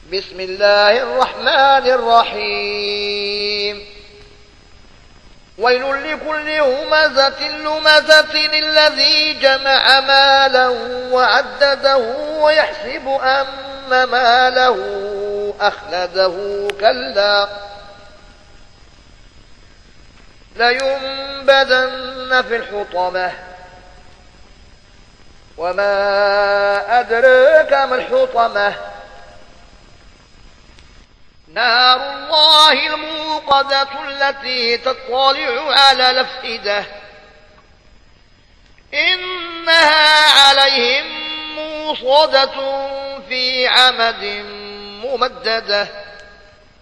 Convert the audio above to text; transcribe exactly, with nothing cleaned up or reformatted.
بسم الله الرحمن الرحيم ويل لكل همزة لمزة الذي جمع مالا وعدده ويحسب أن ماله أخلده كلا لينبذن في الحطمة وما أدراك ما الحطمة نار الله الموقدة التي تطلع على الأفئدة إنها عليهم موصدة في عمد ممددة